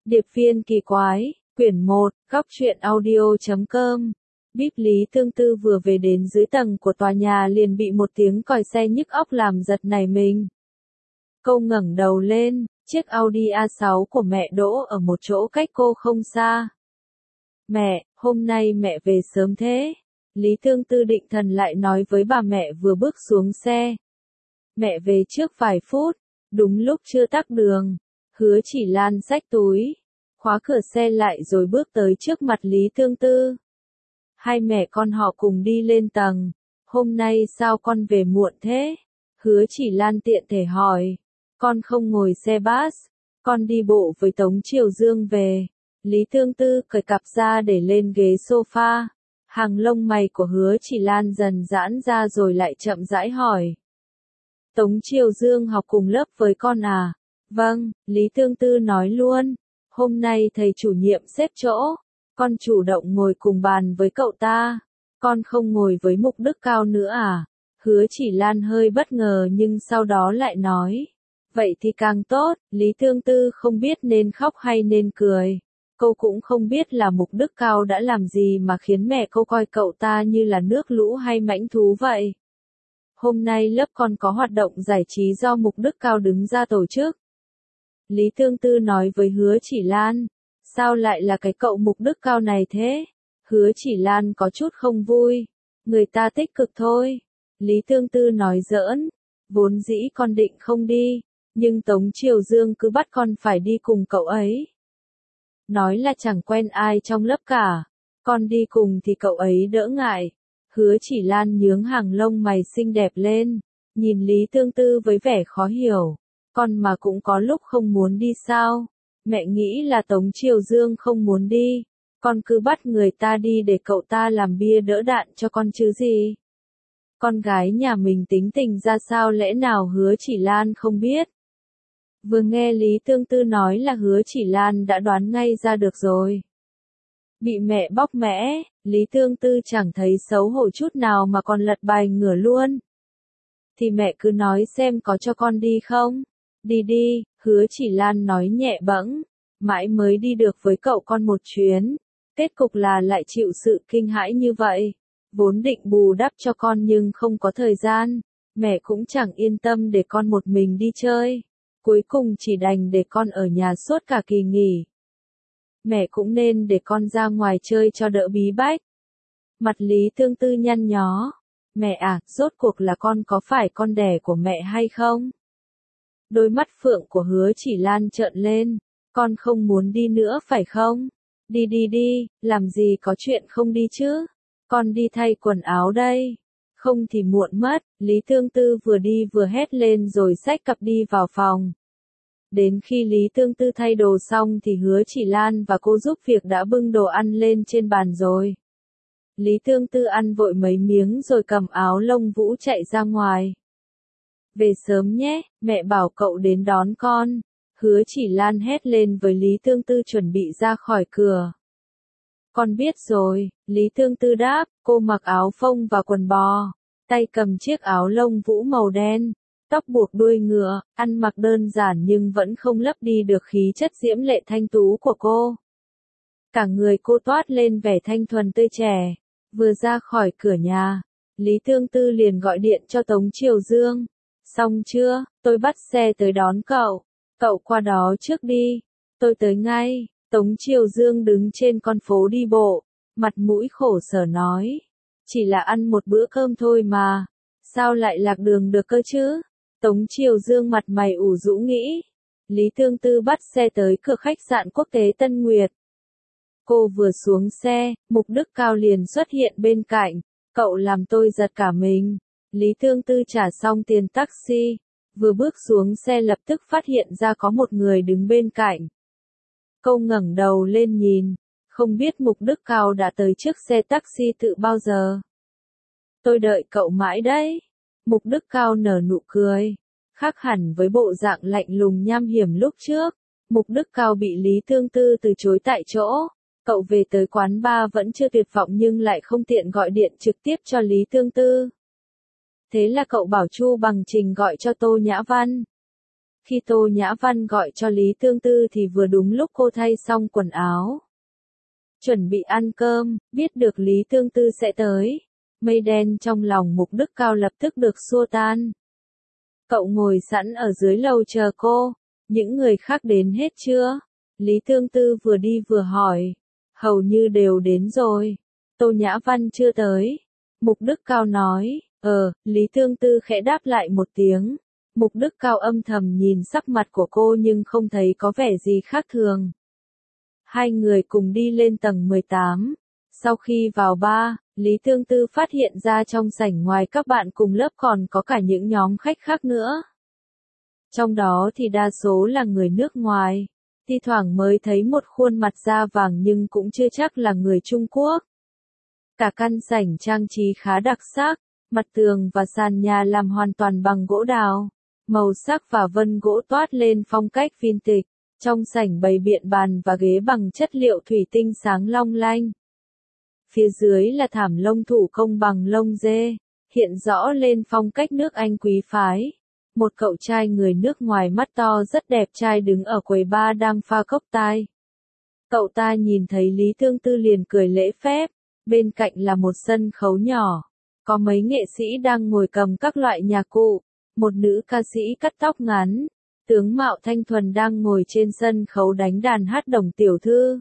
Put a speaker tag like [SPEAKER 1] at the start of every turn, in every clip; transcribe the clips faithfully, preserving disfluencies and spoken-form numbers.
[SPEAKER 1] Điệp viên kỳ quái, quyển một, góc truyện audio.com. Bíp Lý Tương Tư vừa về đến dưới tầng của tòa nhà liền bị một tiếng còi xe nhức óc làm giật nảy mình. Cô ngẩng đầu lên, chiếc Audi a sáu của mẹ đỗ ở một chỗ cách cô không xa. Mẹ, hôm nay mẹ về sớm thế. Lý Tương Tư định thần lại nói với bà mẹ vừa bước xuống xe. Mẹ về trước vài phút, đúng lúc chưa tắc đường. Hứa Chỉ Lan xách túi, khóa cửa xe lại rồi bước tới trước mặt Lý Tương Tư. Hai mẹ con họ cùng đi lên tầng. Hôm nay sao con về muộn thế? Hứa Chỉ Lan tiện thể hỏi. Con không ngồi xe bus, con đi bộ với Tống Triều Dương về. Lý Tương Tư cởi cặp ra để lên ghế sofa. Hàng lông mày của Hứa Chỉ Lan dần giãn ra rồi lại chậm rãi hỏi. Tống Triều Dương học cùng lớp với con à? Vâng, Lý Tương Tư nói luôn. Hôm nay thầy chủ nhiệm xếp chỗ. Con chủ động ngồi cùng bàn với cậu ta. Con không ngồi với Mục Đức Cao nữa à? Hứa Chỉ Lan hơi bất ngờ nhưng sau đó lại nói. Vậy thì càng tốt, Lý Tương Tư không biết nên khóc hay nên cười. Cô cũng không biết là Mục Đức Cao đã làm gì mà khiến mẹ cô coi cậu ta như là nước lũ hay mãnh thú vậy. Hôm nay lớp con có hoạt động giải trí do Mục Đức Cao đứng ra tổ chức. Lý Tương Tư nói với Hứa Chỉ Lan. Sao lại là cái cậu Mục Đức Cao này thế? Hứa Chỉ Lan có chút không vui. Người ta tích cực thôi. Lý Tương Tư nói giỡn. Vốn dĩ con định không đi. Nhưng Tống Triều Dương cứ bắt con phải đi cùng cậu ấy. Nói là chẳng quen ai trong lớp cả. Con đi cùng thì cậu ấy đỡ ngại. Hứa Chỉ Lan nhướng hàng lông mày xinh đẹp lên. Nhìn Lý Tương Tư với vẻ khó hiểu. Con mà cũng có lúc không muốn đi sao? Mẹ nghĩ là Tống Triều Dương không muốn đi. Con cứ bắt người ta đi để cậu ta làm bia đỡ đạn cho con chứ gì. Con gái nhà mình tính tình ra sao lẽ nào Hứa Chỉ Lan không biết. Vừa nghe Lý Tương Tư nói là Hứa Chỉ Lan đã đoán ngay ra được rồi. Bị mẹ bóc mẽ, Lý Tương Tư chẳng thấy xấu hổ chút nào mà còn lật bài ngửa luôn. Thì mẹ cứ nói xem có cho con đi không? Đi đi, Hứa Chỉ Lan nói nhẹ bẫng. Mãi mới đi được với cậu con một chuyến. Kết cục là lại chịu sự kinh hãi như vậy. Vốn định bù đắp cho con nhưng không có thời gian. Mẹ cũng chẳng yên tâm để con một mình đi chơi. Cuối cùng chỉ đành để con ở nhà suốt cả kỳ nghỉ. Mẹ cũng nên để con ra ngoài chơi cho đỡ bí bách. Mặt Lý Tương Tư nhăn nhó. Mẹ à, rốt cuộc là con có phải con đẻ của mẹ hay không? Đôi mắt phượng của Hứa Chỉ Lan trợn lên. Con không muốn đi nữa phải không? Đi đi đi, làm gì có chuyện không đi chứ? Con đi thay quần áo đây. Không thì muộn mất, Lý Tương Tư vừa đi vừa hét lên rồi xách cặp đi vào phòng. Đến khi Lý Tương Tư thay đồ xong thì Hứa Chỉ Lan và cô giúp việc đã bưng đồ ăn lên trên bàn rồi. Lý Tương Tư ăn vội mấy miếng rồi cầm áo lông vũ chạy ra ngoài. Về sớm nhé, mẹ bảo cậu đến đón con. Hứa Chỉ Lan hét lên với Lý Tương Tư chuẩn bị ra khỏi cửa. Con biết rồi, Lý Tương Tư đáp, cô mặc áo phông và quần bò, tay cầm chiếc áo lông vũ màu đen, tóc buộc đuôi ngựa, ăn mặc đơn giản nhưng vẫn không lấp đi được khí chất diễm lệ thanh tú của cô. Cả người cô toát lên vẻ thanh thuần tươi trẻ. Vừa ra khỏi cửa nhà, Lý Tương Tư liền gọi điện cho Tống Triều Dương. Xong chưa, tôi bắt xe tới đón cậu. Cậu qua đó trước đi. Tôi tới ngay. Tống Triều Dương đứng trên con phố đi bộ. Mặt mũi khổ sở nói. Chỉ là ăn một bữa cơm thôi mà. Sao lại lạc đường được cơ chứ? Tống Triều Dương mặt mày ủ rũ nghĩ. Lý Tương Tư bắt xe tới cửa khách sạn quốc tế Tân Nguyệt. Cô vừa xuống xe, Mục Đức Cao liền xuất hiện bên cạnh. Cậu làm tôi giật cả mình. Lý Tương Tư trả xong tiền taxi. Vừa bước xuống xe lập tức phát hiện ra có một người đứng bên cạnh. Cô ngẩng đầu lên nhìn. Không biết Mục Đức Cao đã tới trước xe taxi tự bao giờ. Tôi đợi cậu mãi đấy. Mục Đức Cao nở nụ cười. Khác hẳn với bộ dạng lạnh lùng nham hiểm lúc trước. Mục Đức Cao bị Lý Tương Tư từ chối tại chỗ. Cậu về tới quán bar vẫn chưa tuyệt vọng nhưng lại không tiện gọi điện trực tiếp cho Lý Tương Tư. Thế là cậu bảo Chu Bằng Trình gọi cho Tô Nhã Văn. Khi Tô Nhã Văn gọi cho Lý Tương Tư thì vừa đúng lúc cô thay xong quần áo. Chuẩn bị ăn cơm, biết được Lý Tương Tư sẽ tới. Mây đen trong lòng Mục Đức Cao lập tức được xua tan. Cậu ngồi sẵn ở dưới lầu chờ cô. Những người khác đến hết chưa? Lý Tương Tư vừa đi vừa hỏi. Hầu như đều đến rồi. Tô Nhã Văn chưa tới. Mục Đức Cao nói. Ờ, Lý Tương Tư khẽ đáp lại một tiếng. Mục Đức Cao âm thầm nhìn sắc mặt của cô nhưng không thấy có vẻ gì khác thường. Hai người cùng đi lên tầng mười tám. Sau khi vào bar, Lý Tương Tư phát hiện ra trong sảnh ngoài các bạn cùng lớp còn có cả những nhóm khách khác nữa. Trong đó thì đa số là người nước ngoài. Thi thoảng mới thấy một khuôn mặt da vàng nhưng cũng chưa chắc là người Trung Quốc. Cả căn sảnh trang trí khá đặc sắc, mặt tường và sàn nhà làm hoàn toàn bằng gỗ đào. Màu sắc và vân gỗ toát lên phong cách vintage. Trong sảnh bày biện bàn và ghế bằng chất liệu thủy tinh sáng long lanh. Phía dưới là thảm lông thủ công bằng lông dê, hiện rõ lên phong cách nước Anh quý phái. Một cậu trai người nước ngoài mắt to rất đẹp trai đứng ở quầy bar đang pha cốc tai. Cậu ta nhìn thấy Lý Tương Tư liền cười lễ phép, bên cạnh là một sân khấu nhỏ. Có mấy nghệ sĩ đang ngồi cầm các loại nhạc cụ, một nữ ca sĩ cắt tóc ngắn. Tướng mạo thanh thuần đang ngồi trên sân khấu đánh đàn hát Đồng tiểu thư.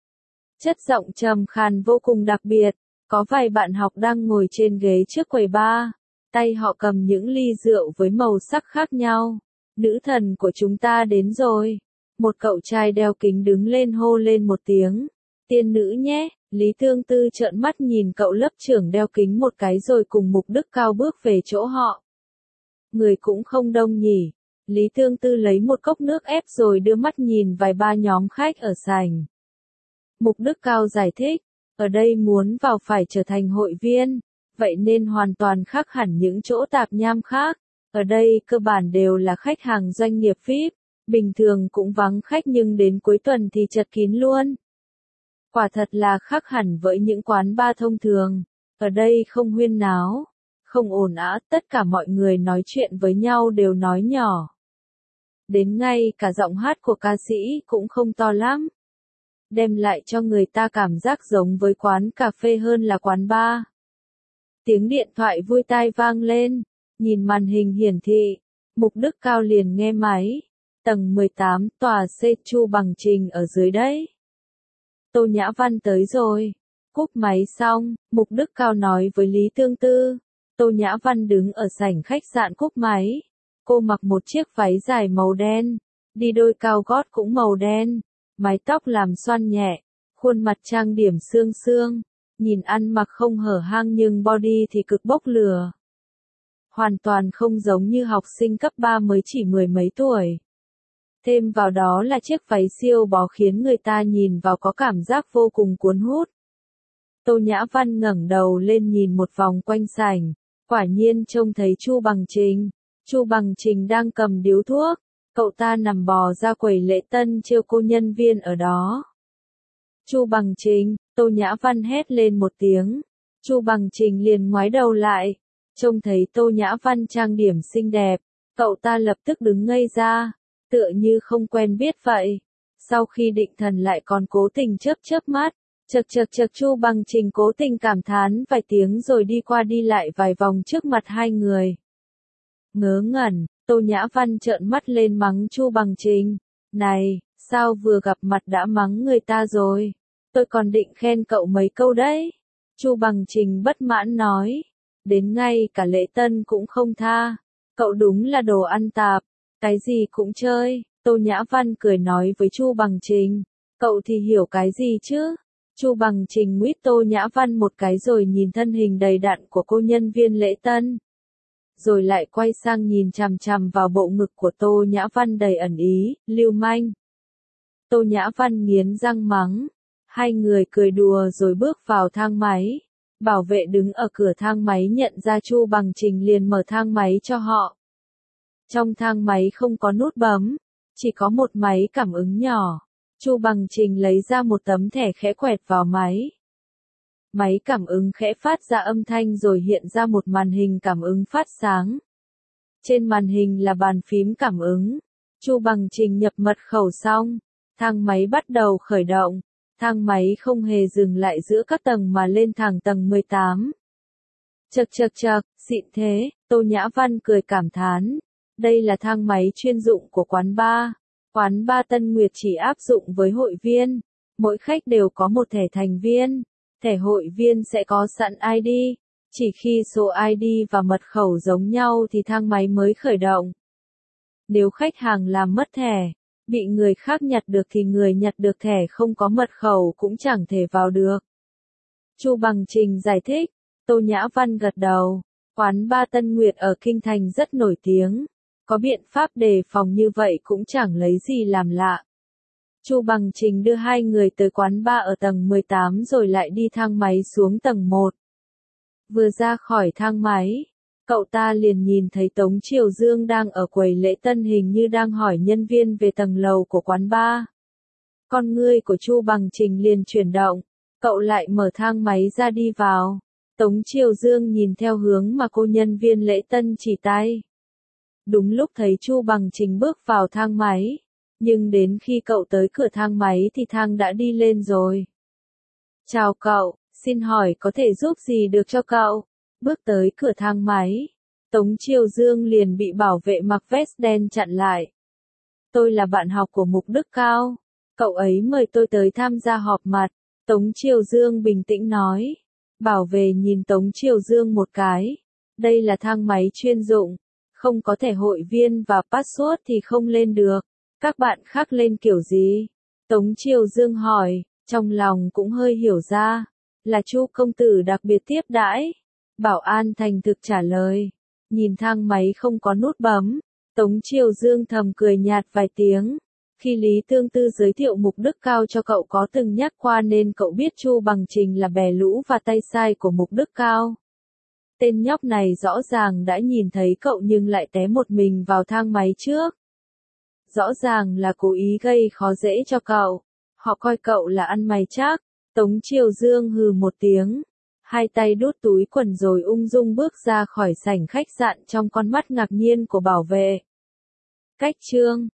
[SPEAKER 1] Chất giọng trầm khàn vô cùng đặc biệt, có vài bạn học đang ngồi trên ghế trước quầy bar, tay họ cầm những ly rượu với màu sắc khác nhau. Nữ thần của chúng ta đến rồi. Một cậu trai đeo kính đứng lên hô lên một tiếng. Tiên nữ nhé, Lý Tương Tư trợn mắt nhìn cậu lớp trưởng đeo kính một cái rồi cùng Mục Đức Cao bước về chỗ họ. Người cũng không đông nhỉ. Lý Tương Tư lấy một cốc nước ép rồi đưa mắt nhìn vài ba nhóm khách ở sảnh. Mục Đức Cao giải thích, ở đây muốn vào phải trở thành hội viên, vậy nên hoàn toàn khác hẳn những chỗ tạp nham khác. Ở đây cơ bản đều là khách hàng doanh nghiệp vi ai pi, bình thường cũng vắng khách nhưng đến cuối tuần thì chật kín luôn. Quả thật là khác hẳn với những quán bar thông thường, ở đây không huyên náo, không ồn ào, tất cả mọi người nói chuyện với nhau đều nói nhỏ. Đến ngay cả giọng hát của ca sĩ cũng không to lắm. Đem lại cho người ta cảm giác giống với quán cà phê hơn là quán bar. Tiếng điện thoại vui tai vang lên, nhìn màn hình hiển thị, Mục Đức Cao liền nghe máy. Tầng mười tám, tòa C Chu Bằng Trình ở dưới đấy. Tô Nhã Văn tới rồi. Cúp máy xong, Mục Đức Cao nói với Lý Tương Tư. Tô Nhã Văn đứng ở sảnh khách sạn cúp máy. Cô mặc một chiếc váy dài màu đen, đi đôi cao gót cũng màu đen, mái tóc làm xoăn nhẹ, khuôn mặt trang điểm sương sương, nhìn ăn mặc không hở hang nhưng body thì cực bốc lửa. Hoàn toàn không giống như học sinh cấp ba mới chỉ mười mấy tuổi. Thêm vào đó là chiếc váy siêu bó khiến người ta nhìn vào có cảm giác vô cùng cuốn hút. Tô Nhã Văn ngẩng đầu lên nhìn một vòng quanh sảnh, quả nhiên trông thấy Chu Bằng Trình. Chu Bằng Trình đang cầm điếu thuốc, cậu ta nằm bò ra quầy lễ tân trêu cô nhân viên ở đó. Chu Bằng Trình, Tô Nhã Văn hét lên một tiếng. Chu Bằng Trình liền ngoái đầu lại, trông thấy Tô Nhã Văn trang điểm xinh đẹp, cậu ta lập tức đứng ngây ra, tựa như không quen biết vậy. Sau khi định thần lại còn cố tình chớp chớp mắt, chật chật chật Chu Bằng Trình cố tình cảm thán vài tiếng rồi đi qua đi lại vài vòng trước mặt hai người. Ngớ ngẩn, Tô Nhã Văn trợn mắt lên mắng Chu Bằng Trình. Này, sao vừa gặp mặt đã mắng người ta rồi? Tôi còn định khen cậu mấy câu đấy. Chu Bằng Trình bất mãn nói. Đến ngay cả lễ tân cũng không tha. Cậu đúng là đồ ăn tạp. Cái gì cũng chơi. Tô Nhã Văn cười nói với Chu Bằng Trình. Cậu thì hiểu cái gì chứ? Chu Bằng Trình nguyết Tô Nhã Văn một cái rồi nhìn thân hình đầy đặn của cô nhân viên lễ tân. Rồi lại quay sang nhìn chằm chằm vào bộ ngực của Tô Nhã Văn đầy ẩn ý, lưu manh. Tô Nhã Văn nghiến răng mắng. Hai người cười đùa rồi bước vào thang máy. Bảo vệ đứng ở cửa thang máy nhận ra Chu Bằng Trình liền mở thang máy cho họ. Trong thang máy không có nút bấm, chỉ có một máy cảm ứng nhỏ. Chu Bằng Trình lấy ra một tấm thẻ khẽ quẹt vào máy. Máy cảm ứng khẽ phát ra âm thanh rồi hiện ra một màn hình cảm ứng phát sáng. Trên màn hình là bàn phím cảm ứng. Chu Bằng Trình nhập mật khẩu xong, thang máy bắt đầu khởi động, thang máy không hề dừng lại giữa các tầng mà lên thẳng tầng mười tám. Chậc chậc chậc, xịn thế, Tô Nhã Văn cười cảm thán. Đây là thang máy chuyên dụng của quán bar. Quán bar Tân Nguyệt chỉ áp dụng với hội viên. Mỗi khách đều có một thẻ thành viên. Thẻ hội viên sẽ có sẵn i đê. Chỉ khi số i đê và mật khẩu giống nhau thì thang máy mới khởi động. Nếu khách hàng làm mất thẻ, bị người khác nhặt được thì người nhặt được thẻ không có mật khẩu cũng chẳng thể vào được. Chu Bằng Trình giải thích. Tô Nhã Văn gật đầu. Quán bar Tân Nguyệt ở Kinh Thành rất nổi tiếng. Có biện pháp đề phòng như vậy cũng chẳng lấy gì làm lạ. Chu Bằng Trình đưa hai người tới quán bar ở tầng mười tám rồi lại đi thang máy xuống tầng một. Vừa ra khỏi thang máy, cậu ta liền nhìn thấy Tống Triều Dương đang ở quầy lễ tân hình như đang hỏi nhân viên về tầng lầu của quán bar. Con ngươi của Chu Bằng Trình liền chuyển động, cậu lại mở thang máy ra đi vào. Tống Triều Dương nhìn theo hướng mà cô nhân viên lễ tân chỉ tay. Đúng lúc thấy Chu Bằng Trình bước vào thang máy, nhưng đến khi cậu tới cửa thang máy thì thang đã đi lên rồi. Chào cậu, xin hỏi có thể giúp gì được cho cậu? Bước tới cửa thang máy, Tống Triều Dương liền bị bảo vệ mặc vest đen chặn lại. Tôi là bạn học của Mục Đức Cao, cậu ấy mời tôi tới tham gia họp mặt. Tống Triều Dương bình tĩnh nói. Bảo vệ nhìn Tống Triều Dương một cái. Đây là thang máy chuyên dụng, không có thẻ hội viên và password thì không lên được. Các bạn khác lên kiểu gì? Tống Triều Dương hỏi, trong lòng cũng hơi hiểu ra, là Chu công tử đặc biệt tiếp đãi. Bảo an thành thực trả lời, nhìn thang máy không có nút bấm, Tống Triều Dương thầm cười nhạt vài tiếng. Khi Lý Tương Tư giới thiệu Mục Đức Cao cho cậu có từng nhắc qua nên cậu biết Chu Bằng Trình là bè lũ và tay sai của Mục Đức Cao. Tên nhóc này rõ ràng đã nhìn thấy cậu nhưng lại té một mình vào thang máy trước. Rõ ràng là cố ý gây khó dễ cho cậu. Họ coi cậu là ăn mày chắc. Tống Triều Dương hừ một tiếng. Hai tay đút túi quần rồi ung dung bước ra khỏi sảnh khách sạn trong con mắt ngạc nhiên của bảo vệ. Cách chương